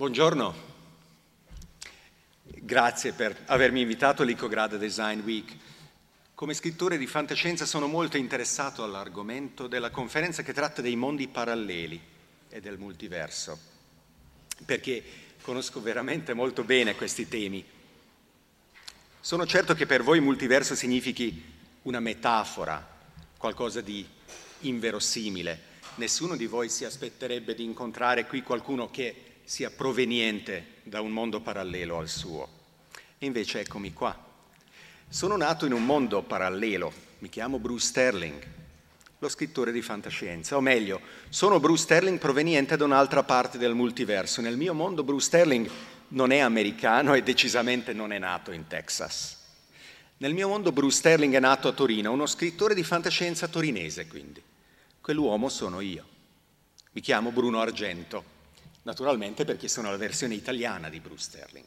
Buongiorno, grazie per avermi invitato all'Icograda Design Week. Come scrittore di fantascienza sono molto interessato all'argomento della conferenza che tratta dei mondi paralleli e del multiverso, perché conosco veramente molto bene questi temi. Sono certo che per voi multiverso significhi una metafora, qualcosa di inverosimile. Nessuno di voi si aspetterebbe di incontrare qui qualcuno che sia proveniente da un mondo parallelo al suo. E invece eccomi qua. Sono nato in un mondo parallelo, mi chiamo Bruce Sterling, lo scrittore di fantascienza, o meglio, sono Bruce Sterling proveniente da un'altra parte del multiverso. Nel mio mondo Bruce Sterling non è americano e decisamente non è nato in Texas. Nel mio mondo Bruce Sterling è nato a Torino, uno scrittore di fantascienza torinese quindi. Quell'uomo sono io. Mi chiamo Bruno Argento. Naturalmente perché sono la versione italiana di Bruce Sterling.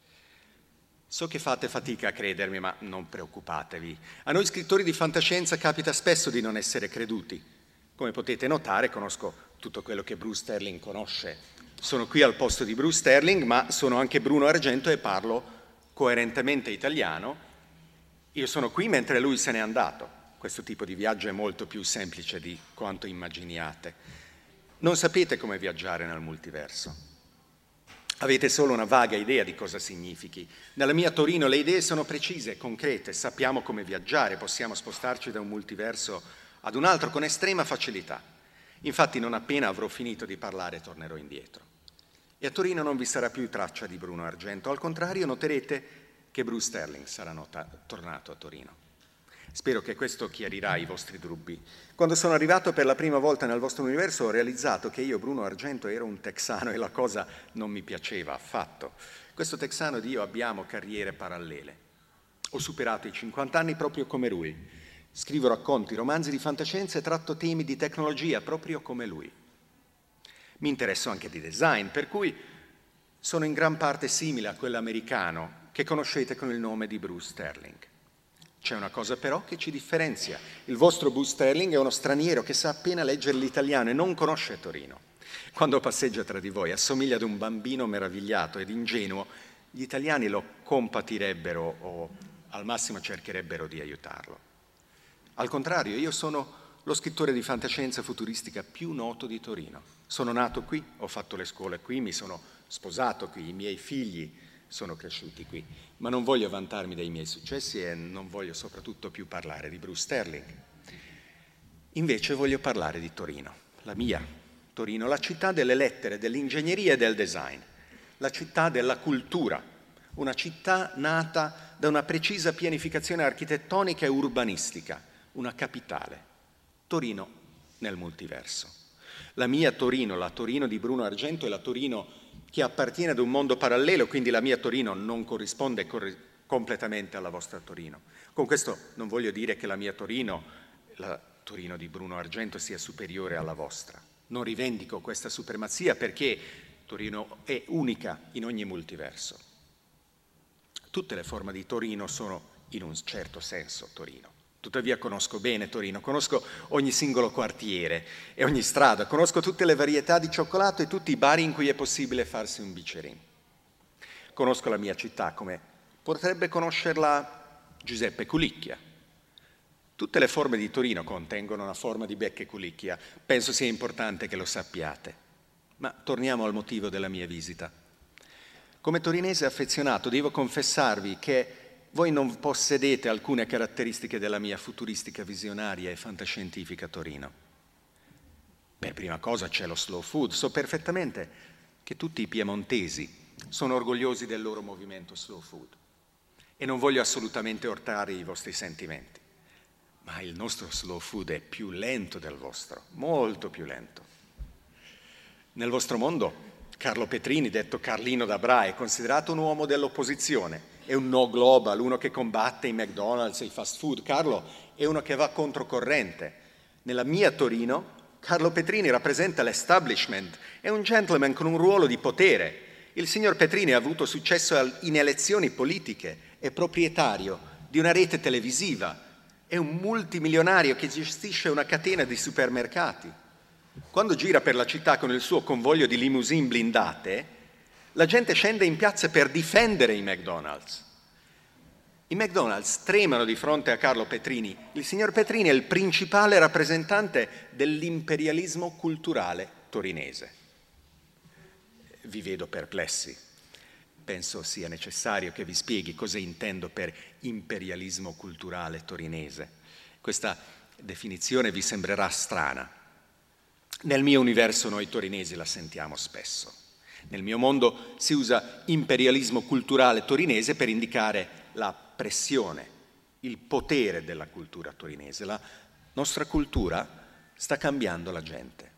So che fate fatica a credermi, ma non preoccupatevi. A noi scrittori di fantascienza capita spesso di non essere creduti. Come potete notare, conosco tutto quello che Bruce Sterling conosce. Sono qui al posto di Bruce Sterling, ma sono anche Bruno Argento e parlo coerentemente italiano. Io sono qui mentre lui se n'è andato. Questo tipo di viaggio è molto più semplice di quanto immaginiate. Non sapete come viaggiare nel multiverso. Avete solo una vaga idea di cosa significhi. Nella mia Torino le idee sono precise, concrete, sappiamo come viaggiare, possiamo spostarci da un multiverso ad un altro con estrema facilità. Infatti non appena avrò finito di parlare tornerò indietro. E a Torino non vi sarà più traccia di Bruno Argento, al contrario noterete che Bruce Sterling sarà tornato a Torino. Spero che questo chiarirà i vostri dubbi. Quando sono arrivato per la prima volta nel vostro universo ho realizzato che io, Bruno Argento, ero un texano e la cosa non mi piaceva affatto. Questo texano ed io abbiamo carriere parallele. Ho superato i 50 anni proprio come lui. Scrivo racconti, romanzi di fantascienza e tratto temi di tecnologia proprio come lui. Mi interesso anche di design, per cui sono in gran parte simile a quell'americano che conoscete con il nome di Bruce Sterling. C'è una cosa però che ci differenzia. Il vostro Bruce Sterling è uno straniero che sa appena leggere l'italiano e non conosce Torino. Quando passeggia tra di voi assomiglia ad un bambino meravigliato ed ingenuo. Gli italiani lo compatirebbero o al massimo cercherebbero di aiutarlo. Al contrario, io sono lo scrittore di fantascienza futuristica più noto di Torino. Sono nato qui, ho fatto le scuole qui, mi sono sposato qui, i miei figli sono cresciuti qui, ma non voglio vantarmi dei miei successi e non voglio soprattutto più parlare di Bruce Sterling. Invece voglio parlare di Torino, la mia Torino, la città delle lettere, dell'ingegneria e del design, la città della cultura, una città nata da una precisa pianificazione architettonica e urbanistica, una capitale, Torino nel multiverso. La mia Torino, la Torino di Bruno Argento è la Torino che appartiene ad un mondo parallelo, quindi la mia Torino non corrisponde completamente alla vostra Torino. Con questo non voglio dire che la mia Torino, la Torino di Bruno Argento, sia superiore alla vostra. Non rivendico questa supremazia perché Torino è unica in ogni multiverso. Tutte le forme di Torino sono in un certo senso Torino. Tuttavia conosco bene Torino, conosco ogni singolo quartiere e ogni strada, conosco tutte le varietà di cioccolato e tutti i bar in cui è possibile farsi un bicerin. Conosco la mia città come potrebbe conoscerla Giuseppe Culicchia. Tutte le forme di Torino contengono una forma di Becche Culicchia, penso sia importante che lo sappiate. Ma torniamo al motivo della mia visita. Come torinese affezionato devo confessarvi che voi non possedete alcune caratteristiche della mia futuristica visionaria e fantascientifica Torino. Per prima cosa c'è lo slow food. So perfettamente che tutti i piemontesi sono orgogliosi del loro movimento slow food e non voglio assolutamente urtare i vostri sentimenti. Ma il nostro slow food è più lento del vostro, molto più lento. Nel vostro mondo Carlo Petrini, detto Carlino da Bra, è considerato un uomo dell'opposizione. È un no global, uno che combatte i McDonald's e i fast food. Carlo è uno che va controcorrente. Nella mia Torino, Carlo Petrini rappresenta l'establishment, è un gentleman con un ruolo di potere. Il signor Petrini ha avuto successo in elezioni politiche, è proprietario di una rete televisiva, è un multimilionario che gestisce una catena di supermercati. Quando gira per la città con il suo convoglio di limousine blindate, La gente scende in piazza per difendere i McDonald's. I McDonald's tremano di fronte a Carlo Petrini. Il signor Petrini è il principale rappresentante dell'imperialismo culturale torinese. Vi vedo perplessi. Penso sia necessario che vi spieghi cosa intendo per imperialismo culturale torinese. Questa definizione vi sembrerà strana. Nel mio universo noi torinesi la sentiamo spesso. Nel mio mondo si usa imperialismo culturale torinese per indicare la pressione, il potere della cultura torinese. La nostra cultura sta cambiando la gente.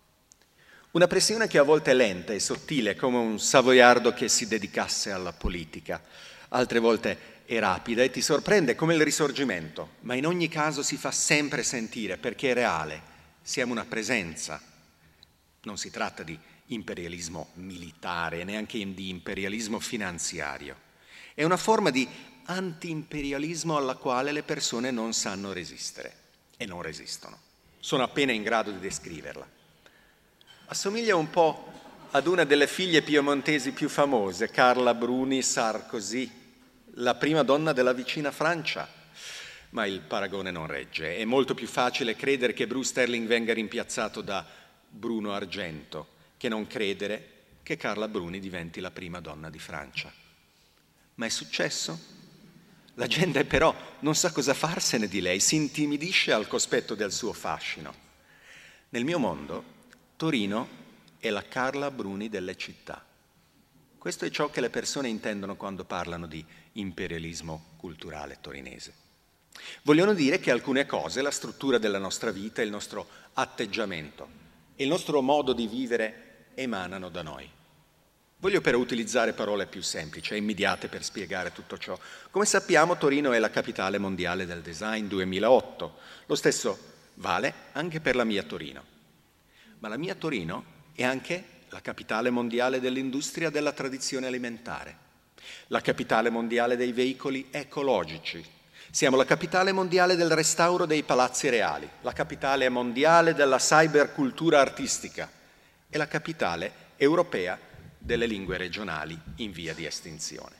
Una pressione che a volte è lenta e sottile, come un savoiardo che si dedicasse alla politica. Altre volte è rapida e ti sorprende come il Risorgimento, ma in ogni caso si fa sempre sentire perché è reale. Siamo una presenza. Non si tratta di imperialismo militare, neanche di imperialismo finanziario. È una forma di anti-imperialismo alla quale le persone non sanno resistere e non resistono. Sono appena in grado di descriverla. Assomiglia un po' ad una delle figlie piemontesi più famose, Carla Bruni Sarkozy, la prima donna della vicina Francia. Ma il paragone non regge. È molto più facile credere che Bruce Sterling venga rimpiazzato da Bruno Argento che non credere che Carla Bruni diventi la prima donna di Francia. Ma è successo? La gente però non sa cosa farsene di lei, si intimidisce al cospetto del suo fascino. Nel mio mondo, Torino è la Carla Bruni delle città. Questo è ciò che le persone intendono quando parlano di imperialismo culturale torinese. Vogliono dire che alcune cose, la struttura della nostra vita, il nostro atteggiamento e il nostro modo di vivere emanano da noi. Voglio però utilizzare parole più semplici e immediate per spiegare tutto ciò. Come sappiamo, Torino è la capitale mondiale del design 2008. Lo stesso vale anche per la mia Torino. Ma la mia Torino è anche la capitale mondiale dell'industria della tradizione alimentare, la capitale mondiale dei veicoli ecologici. Siamo la capitale mondiale del restauro dei palazzi reali, la capitale mondiale della cybercultura artistica e la capitale europea delle lingue regionali in via di estinzione.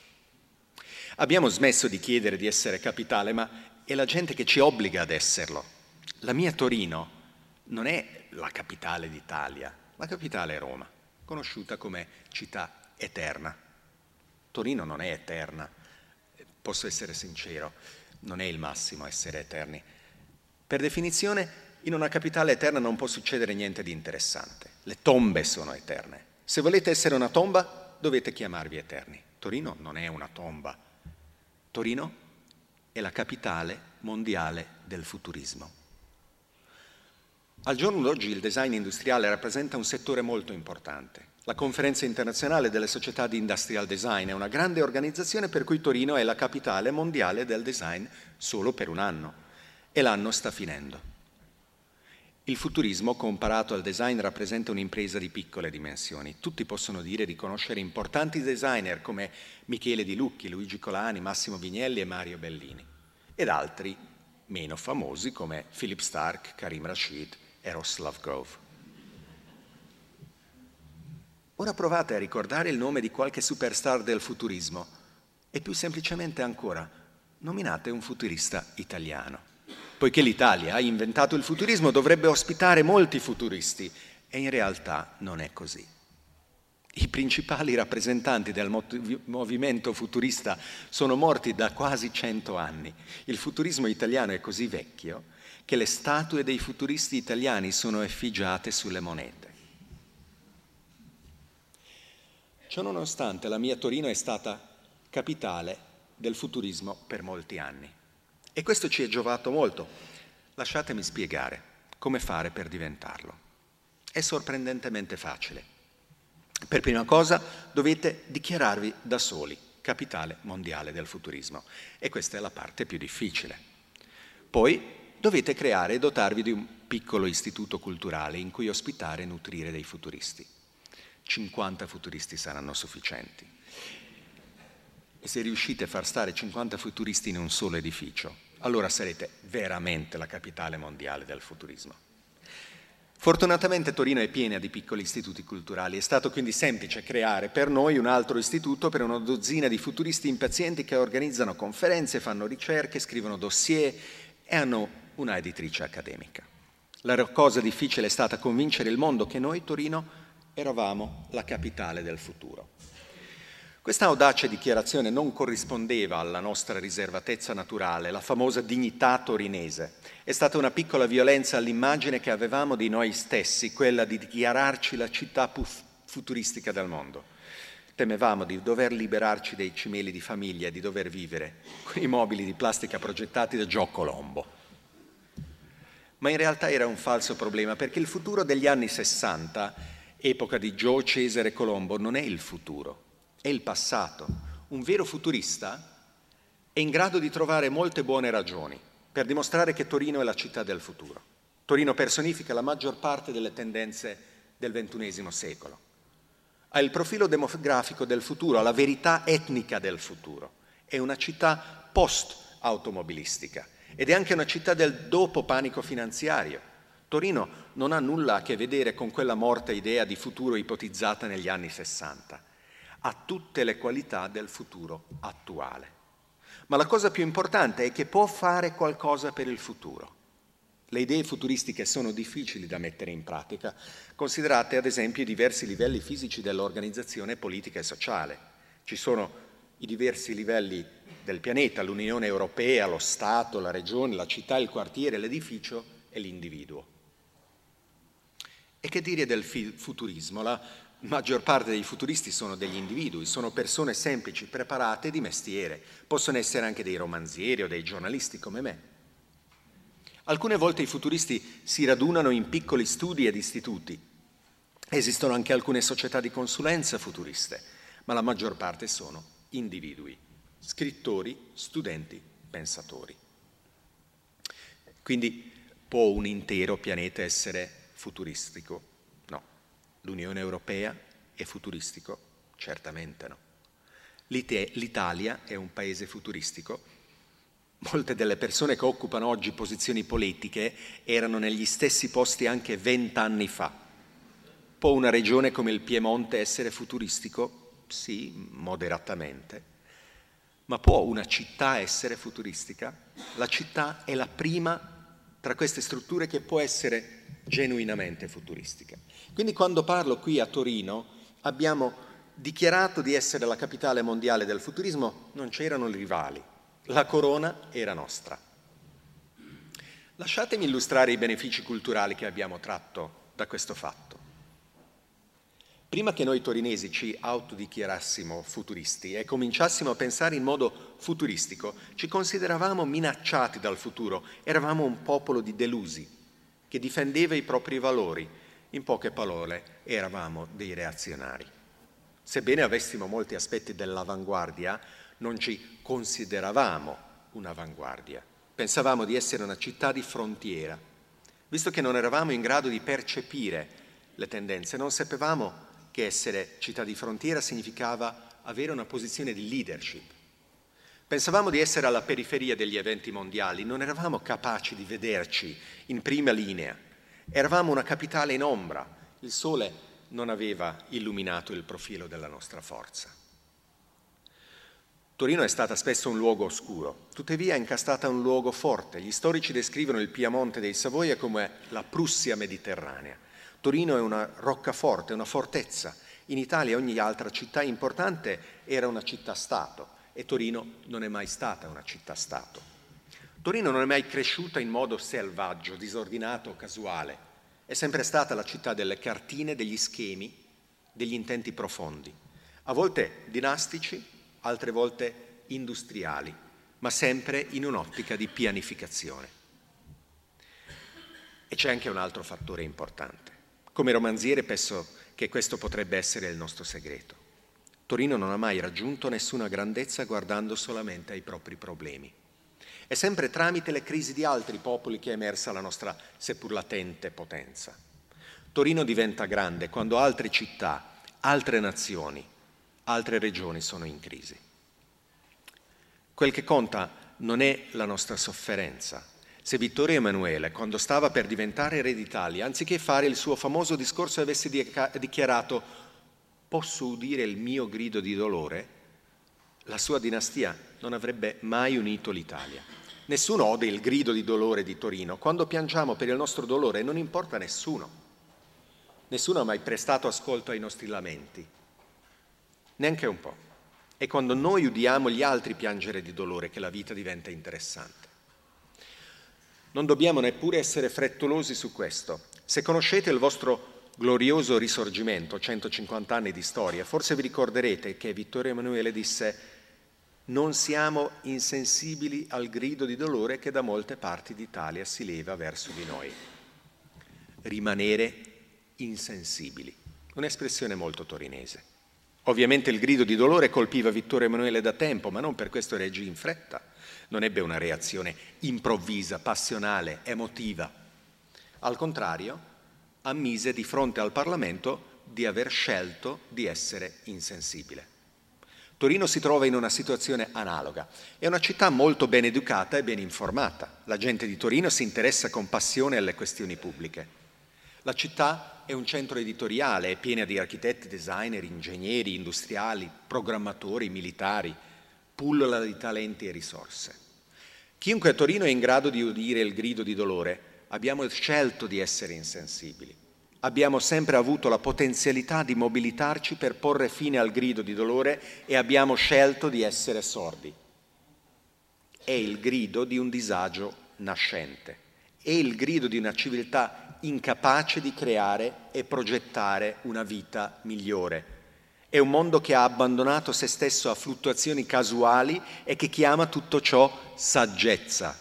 Abbiamo smesso di chiedere di essere capitale, ma è la gente che ci obbliga ad esserlo. La mia Torino non è la capitale d'Italia, la capitale è Roma, conosciuta come città eterna. Torino non è eterna, posso essere sincero, non è il massimo essere eterni. Per definizione, in una capitale eterna non può succedere niente di interessante. Le tombe sono eterne. Se volete essere una tomba, dovete chiamarvi eterni. Torino non è una tomba. Torino è la capitale mondiale del futurismo. Al giorno d'oggi il design industriale rappresenta un settore molto importante. La Conferenza internazionale delle società di industrial design è una grande organizzazione per cui Torino è la capitale mondiale del design solo per un anno. E l'anno sta finendo. Il futurismo, comparato al design, rappresenta un'impresa di piccole dimensioni. Tutti possono dire di conoscere importanti designer come Michele Di Lucchi, Luigi Colani, Massimo Vignelli e Mario Bellini, ed altri meno famosi come Philip Stark, Karim Rashid e Ross Lovegrove. Ora provate a ricordare il nome di qualche superstar del futurismo e più semplicemente ancora, nominate un futurista italiano. Poiché l'Italia ha inventato il futurismo, dovrebbe ospitare molti futuristi, e in realtà non è così. I principali rappresentanti del movimento futurista sono morti da quasi 100 anni. Il futurismo italiano è così vecchio che le statue dei futuristi italiani sono effigiate sulle monete. Ciononostante, la mia Torino è stata capitale del futurismo per molti anni. E questo ci è giovato molto. Lasciatemi spiegare come fare per diventarlo. È sorprendentemente facile. Per prima cosa dovete dichiararvi da soli capitale mondiale del futurismo. E questa è la parte più difficile. Poi dovete creare e dotarvi di un piccolo istituto culturale in cui ospitare e nutrire dei futuristi. 50 futuristi saranno sufficienti. E se riuscite a far stare 50 futuristi in un solo edificio, allora sarete veramente la capitale mondiale del futurismo. Fortunatamente Torino è piena di piccoli istituti culturali, è stato quindi semplice creare per noi un altro istituto per una dozzina di futuristi impazienti che organizzano conferenze, fanno ricerche, scrivono dossier e hanno una editrice accademica. La cosa difficile è stata convincere il mondo che noi, Torino, eravamo la capitale del futuro. Questa audace dichiarazione non corrispondeva alla nostra riservatezza naturale, la famosa dignità torinese. È stata una piccola violenza all'immagine che avevamo di noi stessi, quella di dichiararci la città più futuristica del mondo. Temevamo di dover liberarci dei cimeli di famiglia e di dover vivere con i mobili di plastica progettati da Gio Colombo. Ma in realtà era un falso problema, perché il futuro degli anni 60, epoca di Gio, Cesare e Colombo, non è il futuro. È il passato. Un vero futurista è in grado di trovare molte buone ragioni per dimostrare che Torino è la città del futuro. Torino personifica la maggior parte delle tendenze del XXI secolo. Ha il profilo demografico del futuro, ha la verità etnica del futuro. È una città post-automobilistica ed è anche una città del dopo panico finanziario. Torino non ha nulla a che vedere con quella morta idea di futuro ipotizzata negli anni 60. Ha tutte le qualità del futuro attuale. Ma la cosa più importante è che può fare qualcosa per il futuro. Le idee futuristiche sono difficili da mettere in pratica, considerate ad esempio i diversi livelli fisici dell'organizzazione politica e sociale. Ci sono i diversi livelli del pianeta, l'Unione Europea, lo Stato, la regione, la città, il quartiere, l'edificio e l'individuo. E che dire del futurismo? La maggior parte dei futuristi sono degli individui, sono persone semplici, preparate di mestiere. Possono essere anche dei romanzieri o dei giornalisti come me. Alcune volte i futuristi si radunano in piccoli studi ed istituti. Esistono anche alcune società di consulenza futuriste, ma la maggior parte sono individui, scrittori, studenti, pensatori. Quindi può un intero pianeta essere futuristico? No. L'Unione Europea è futuristico? Certamente no. L'Italia è un paese futuristico? Molte delle persone che occupano oggi posizioni politiche erano negli stessi posti anche 20 anni fa. Può una regione come il Piemonte essere futuristico? Sì, moderatamente. Ma può una città essere futuristica? La città è la prima tra queste strutture che può essere genuinamente futuristica. Quindi quando parlo qui a Torino abbiamo dichiarato di essere la capitale mondiale del futurismo, non c'erano rivali, la corona era nostra. Lasciatemi illustrare i benefici culturali che abbiamo tratto da questo fatto. Prima che noi torinesi ci autodichiarassimo futuristi e cominciassimo a pensare in modo futuristico, ci consideravamo minacciati dal futuro, eravamo un popolo di delusi che difendeva i propri valori. In poche parole, eravamo dei reazionari. Sebbene avessimo molti aspetti dell'avanguardia, non ci consideravamo un'avanguardia. Pensavamo di essere una città di frontiera. Visto che non eravamo in grado di percepire le tendenze, non sapevamo che essere città di frontiera significava avere una posizione di leadership. Pensavamo di essere alla periferia degli eventi mondiali, non eravamo capaci di vederci in prima linea. Eravamo una capitale in ombra, il sole non aveva illuminato il profilo della nostra forza. Torino è stata spesso un luogo oscuro, tuttavia è incastata un luogo forte. Gli storici descrivono il Piemonte dei Savoia come la Prussia mediterranea. Torino è una roccaforte, una fortezza. In Italia ogni altra città importante era una città-stato e Torino non è mai stata una città-stato. Torino non è mai cresciuta in modo selvaggio, disordinato, casuale. È sempre stata la città delle cartine, degli schemi, degli intenti profondi. A volte dinastici, altre volte industriali, ma sempre in un'ottica di pianificazione. E c'è anche un altro fattore importante. Come romanziere penso che questo potrebbe essere il nostro segreto. Torino non ha mai raggiunto nessuna grandezza guardando solamente ai propri problemi. È sempre tramite le crisi di altri popoli che è emersa la nostra seppur latente potenza. Torino diventa grande quando altre città, altre nazioni, altre regioni sono in crisi. Quel che conta non è la nostra sofferenza. Se Vittorio Emanuele, quando stava per diventare re d'Italia, anziché fare il suo famoso discorso, avesse dichiarato «Posso udire il mio grido di dolore?», la sua dinastia non avrebbe mai unito l'Italia. Nessuno ode il grido di dolore di Torino. Quando piangiamo per il nostro dolore non importa nessuno. Nessuno ha mai prestato ascolto ai nostri lamenti, neanche un po'. È quando noi udiamo gli altri piangere di dolore che la vita diventa interessante. Non dobbiamo neppure essere frettolosi su questo. Se conoscete il vostro glorioso risorgimento, 150 anni di storia, forse vi ricorderete che Vittorio Emanuele disse: non siamo insensibili al grido di dolore che da molte parti d'Italia si leva verso di noi. Rimanere insensibili, un'espressione molto torinese. Ovviamente il grido di dolore colpiva Vittorio Emanuele da tempo, ma non per questo reagì in fretta. Non ebbe una reazione improvvisa, passionale, emotiva. Al contrario, ammise di fronte al Parlamento di aver scelto di essere insensibile. Torino si trova in una situazione analoga. È una città molto ben educata e ben informata. La gente di Torino si interessa con passione alle questioni pubbliche. La città è un centro editoriale, è piena di architetti, designer, ingegneri, industriali, programmatori, militari, pullula di talenti e risorse. Chiunque a Torino è in grado di udire il grido di dolore. Abbiamo scelto di essere insensibili. Abbiamo sempre avuto la potenzialità di mobilitarci per porre fine al grido di dolore e abbiamo scelto di essere sordi. È il grido di un disagio nascente, è il grido di una civiltà incapace di creare e progettare una vita migliore. È un mondo che ha abbandonato se stesso a fluttuazioni casuali e che chiama tutto ciò saggezza.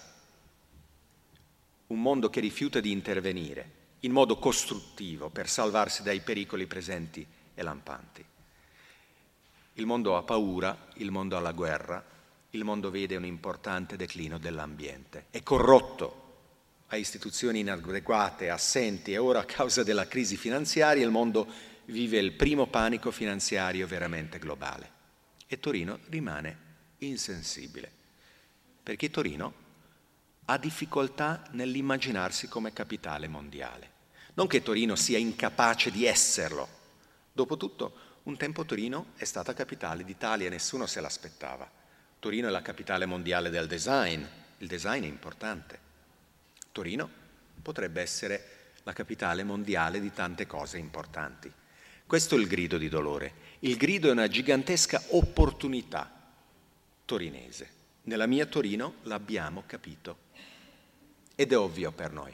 Un mondo che rifiuta di intervenire in modo costruttivo per salvarsi dai pericoli presenti e lampanti. Il mondo ha paura, il mondo ha la guerra, il mondo vede un importante declino dell'ambiente. È corrotto, ha istituzioni inadeguate, assenti, e ora a causa della crisi finanziaria il mondo vive il primo panico finanziario veramente globale. E Torino rimane insensibile, perché Torino ha difficoltà nell'immaginarsi come capitale mondiale. Non che Torino sia incapace di esserlo. Dopotutto, un tempo Torino è stata capitale d'Italia e nessuno se l'aspettava. Torino è la capitale mondiale del design. Il design è importante. Torino potrebbe essere la capitale mondiale di tante cose importanti. Questo è il grido di dolore. Il grido è una gigantesca opportunità torinese. Nella mia Torino l'abbiamo capito. Ed è ovvio per noi.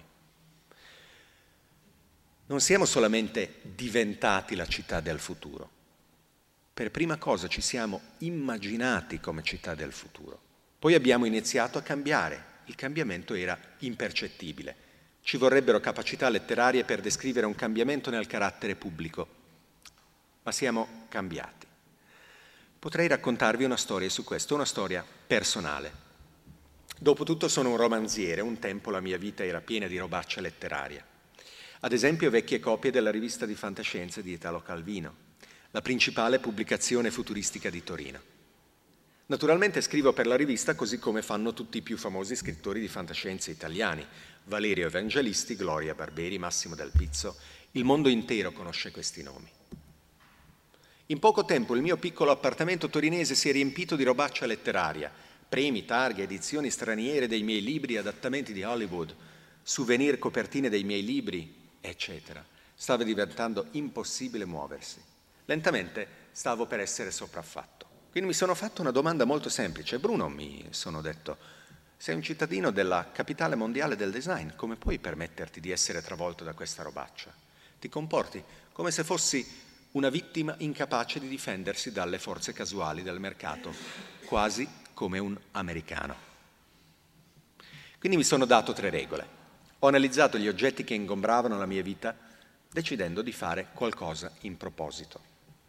Non siamo solamente diventati la città del futuro. Per prima cosa ci siamo immaginati come città del futuro. Poi abbiamo iniziato a cambiare. Il cambiamento era impercettibile. Ci vorrebbero capacità letterarie per descrivere un cambiamento nel carattere pubblico. Ma siamo cambiati. Potrei raccontarvi una storia su questo, una storia personale. Dopotutto sono un romanziere, un tempo la mia vita era piena di robaccia letteraria. Ad esempio vecchie copie della rivista di fantascienza di Italo Calvino, la principale pubblicazione futuristica di Torino. Naturalmente scrivo per la rivista così come fanno tutti i più famosi scrittori di fantascienza italiani, Valerio Evangelisti, Gloria Barberi, Massimo Del Pizzo. Il mondo intero conosce questi nomi. In poco tempo il mio piccolo appartamento torinese si è riempito di robaccia letteraria, premi, targhe, edizioni straniere dei miei libri, adattamenti di Hollywood, souvenir, copertine dei miei libri, eccetera. Stava diventando impossibile muoversi. Lentamente stavo per essere sopraffatto. Quindi mi sono fatto una domanda molto semplice. Bruno, mi sono detto, sei un cittadino della capitale mondiale del design, come puoi permetterti di essere travolto da questa robaccia? Ti comporti come se fossi una vittima incapace di difendersi dalle forze casuali del mercato, quasi come un americano. Quindi mi sono dato 3 regole. Ho analizzato gli oggetti che ingombravano la mia vita, decidendo di fare qualcosa in proposito.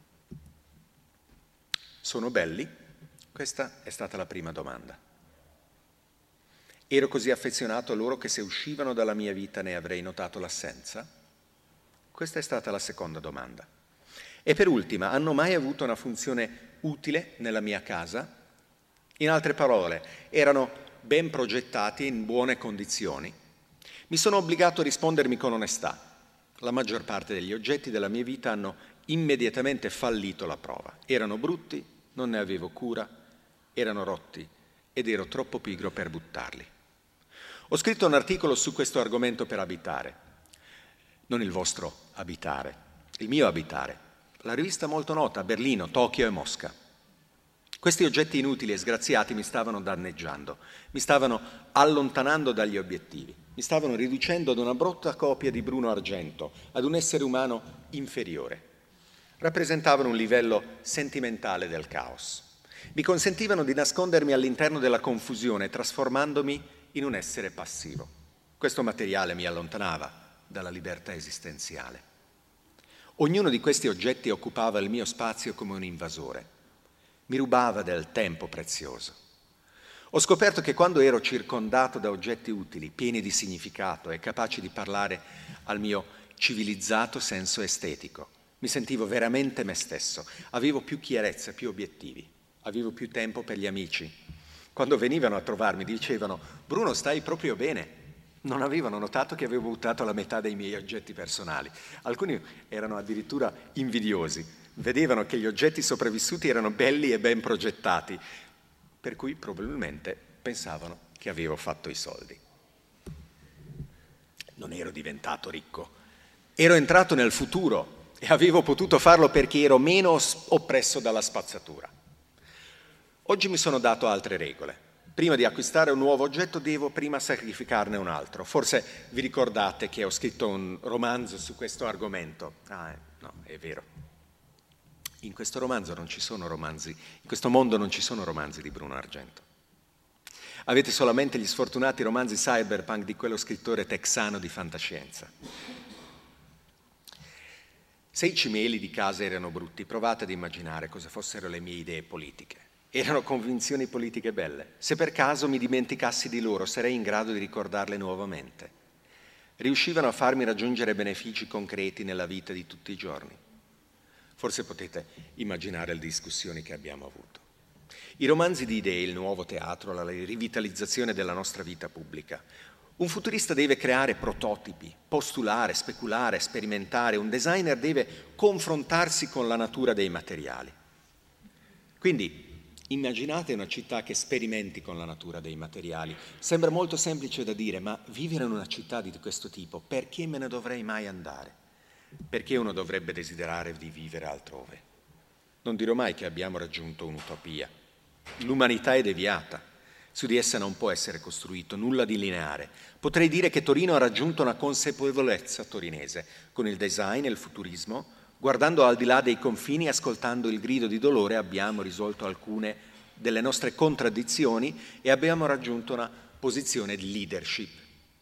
Sono belli? Questa è stata la prima domanda. Ero così affezionato a loro che se uscivano dalla mia vita ne avrei notato l'assenza? Questa è stata la seconda domanda. E per ultima, hanno mai avuto una funzione utile nella mia casa? In altre parole, erano ben progettati e in buone condizioni, mi sono obbligato a rispondermi con onestà. La maggior parte degli oggetti della mia vita hanno immediatamente fallito la prova. Erano brutti, non ne avevo cura, erano rotti ed ero troppo pigro per buttarli. Ho scritto un articolo su questo argomento per Abitare, non il vostro abitare, il mio abitare, la rivista molto nota a Berlino, Tokyo e Mosca. Questi oggetti inutili e sgraziati mi stavano danneggiando, mi stavano allontanando dagli obiettivi, mi stavano riducendo ad una brutta copia di Bruno Argento, ad un essere umano inferiore. Rappresentavano un livello sentimentale del caos. Mi consentivano di nascondermi all'interno della confusione, trasformandomi in un essere passivo. Questo materiale mi allontanava dalla libertà esistenziale. Ognuno di questi oggetti occupava il mio spazio come un invasore. Mi rubava del tempo prezioso. Ho scoperto che quando ero circondato da oggetti utili, pieni di significato e capaci di parlare al mio civilizzato senso estetico, mi sentivo veramente me stesso, avevo più chiarezza, più obiettivi, avevo più tempo per gli amici. Quando venivano a trovarmi dicevano: Bruno, stai proprio bene. Non avevano notato che avevo buttato la metà dei miei oggetti personali. Alcuni erano addirittura invidiosi. Vedevano che gli oggetti sopravvissuti erano belli e ben progettati, per cui probabilmente pensavano che avevo fatto i soldi. Non ero diventato ricco. Ero entrato nel futuro e avevo potuto farlo perché ero meno oppresso dalla spazzatura. Oggi mi sono dato altre regole. Prima di acquistare un nuovo oggetto devo prima sacrificarne un altro. Forse vi ricordate che ho scritto un romanzo su questo argomento. No, è vero. In questo romanzo non ci sono romanzi, in questo mondo non ci sono romanzi di Bruno Argento. Avete solamente gli sfortunati romanzi cyberpunk di quello scrittore texano di fantascienza. Se i cimeli di casa erano brutti, provate ad immaginare cosa fossero le mie idee politiche. Erano convinzioni politiche belle. Se per caso mi dimenticassi di loro, sarei in grado di ricordarle nuovamente. Riuscivano a farmi raggiungere benefici concreti nella vita di tutti i giorni. Forse potete immaginare le discussioni che abbiamo avuto. I romanzi di idee, il nuovo teatro, la rivitalizzazione della nostra vita pubblica. Un futurista deve creare prototipi, postulare, speculare, sperimentare. Un designer deve confrontarsi con la natura dei materiali. Quindi immaginate una città che sperimenti con la natura dei materiali. Sembra molto semplice da dire, ma vivere in una città di questo tipo, perché me ne dovrei mai andare? Perché uno dovrebbe desiderare di vivere altrove? Non dirò mai che abbiamo raggiunto un'utopia. L'umanità è deviata. Su di essa non può essere costruito nulla di lineare. Potrei dire che Torino ha raggiunto una consapevolezza torinese, con il design e il futurismo. Guardando al di là dei confini, ascoltando il grido di dolore, abbiamo risolto alcune delle nostre contraddizioni e abbiamo raggiunto una posizione di leadership.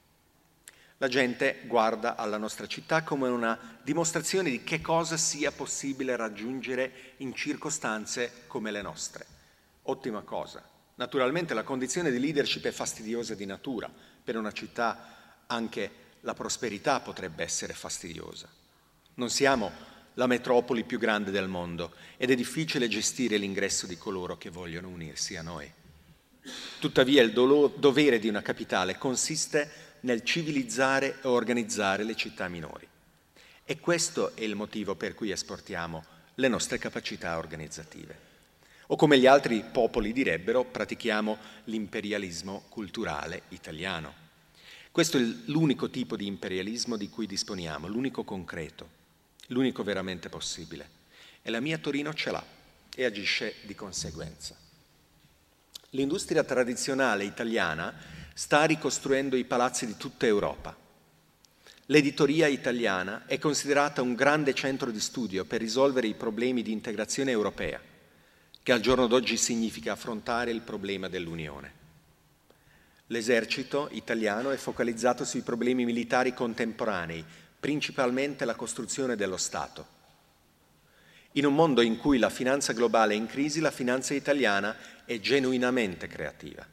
La gente guarda alla nostra città come una dimostrazione di che cosa sia possibile raggiungere in circostanze come le nostre. Ottima cosa. Naturalmente la condizione di leadership è fastidiosa di natura. Per una città anche la prosperità potrebbe essere fastidiosa. Non siamo la metropoli più grande del mondo ed è difficile gestire l'ingresso di coloro che vogliono unirsi a noi. Tuttavia il dovere di una capitale consiste nel civilizzare e organizzare le città minori. E questo è il motivo per cui esportiamo le nostre capacità organizzative. O come gli altri popoli direbbero, pratichiamo l'imperialismo culturale italiano. Questo è l'unico tipo di imperialismo di cui disponiamo, l'unico concreto, l'unico veramente possibile. E la mia Torino ce l'ha e agisce di conseguenza. L'industria tradizionale italiana sta ricostruendo i palazzi di tutta Europa. L'editoria italiana è considerata un grande centro di studio per risolvere i problemi di integrazione europea, che al giorno d'oggi significa affrontare il problema dell'Unione. L'esercito italiano è focalizzato sui problemi militari contemporanei, principalmente la costruzione dello Stato. In un mondo in cui la finanza globale è in crisi, la finanza italiana è genuinamente creativa.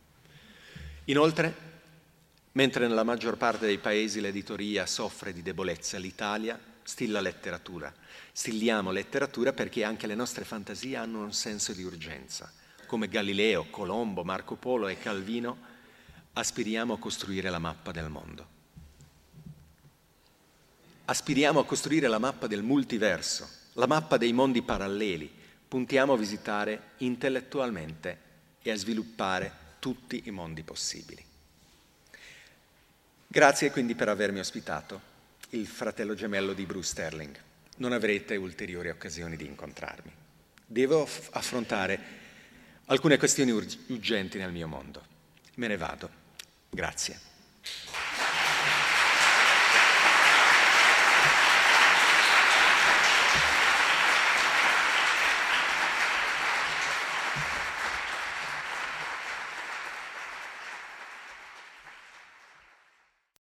Inoltre, mentre nella maggior parte dei paesi l'editoria soffre di debolezza, l'Italia stilla letteratura. Stilliamo letteratura perché anche le nostre fantasie hanno un senso di urgenza, come Galileo, Colombo, Marco Polo e Calvino, aspiriamo a costruire la mappa del mondo. Aspiriamo a costruire la mappa del multiverso, la mappa dei mondi paralleli. Puntiamo a visitare intellettualmente e a sviluppare tutti i mondi possibili. Grazie quindi per avermi ospitato, il fratello gemello di Bruce Sterling. Non avrete ulteriori occasioni di incontrarmi. Devo affrontare alcune questioni urgenti nel mio mondo. Me ne vado. Grazie.